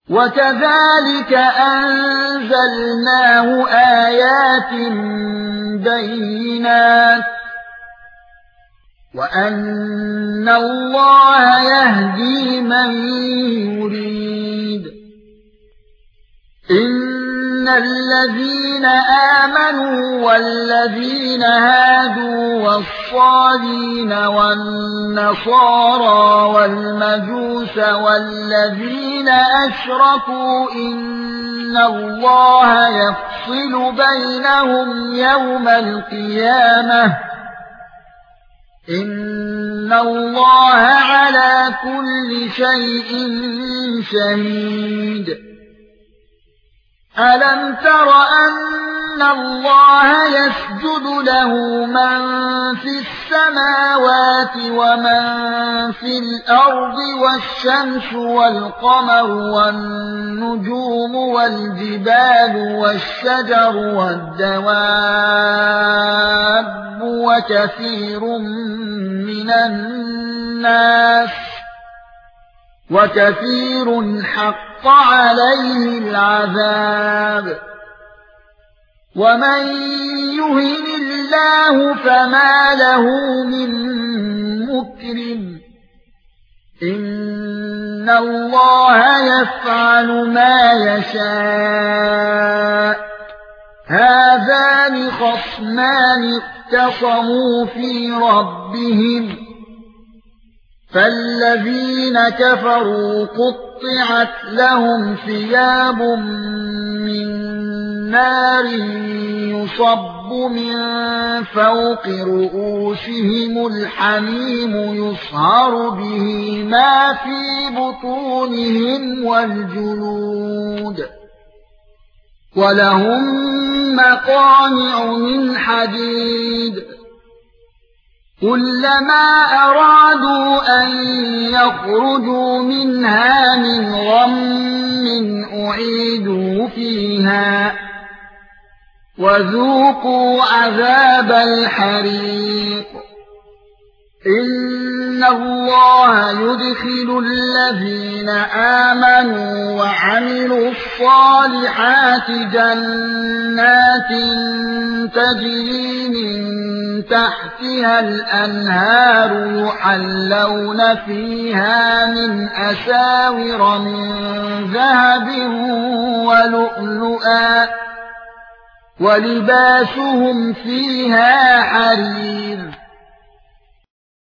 وكذلك أنزلناه آيات بينات وأن الله يهدي من يريد إن الذين آمنوا والذين هادوا والصابين والنصارى والمجوس والذين أشركوا إن الله يفصل بينهم يوم القيامة إن الله على كل شيء شهيد ألم تر أن الله يسجد له من في السماوات ومن في الأرض والشمس والقمر والنجوم والجبال والشجر والدواب وكثير حق عليه العذاب ومن يهن الله فما له من مكرم إن الله يفعل ما يشاء هذان خصمان اختصموا في ربهم فالذين كفروا قطعت لهم ثياب من نار يصب من فوق رؤوسهم الحميم يصهر به ما في بطونهم والجلود ولهم مقامع من حديد كلما أرادوا أن يخرجوا منها من غم أعيدوا فيها وذوقوا عذاب الحريق إن الله يدخل الذين آمنوا وعملوا الصالحات جنات تجري من تحتها الأنهار يحلون فيها من أساور من ذهب ولؤلؤا ولباسهم فيها حرير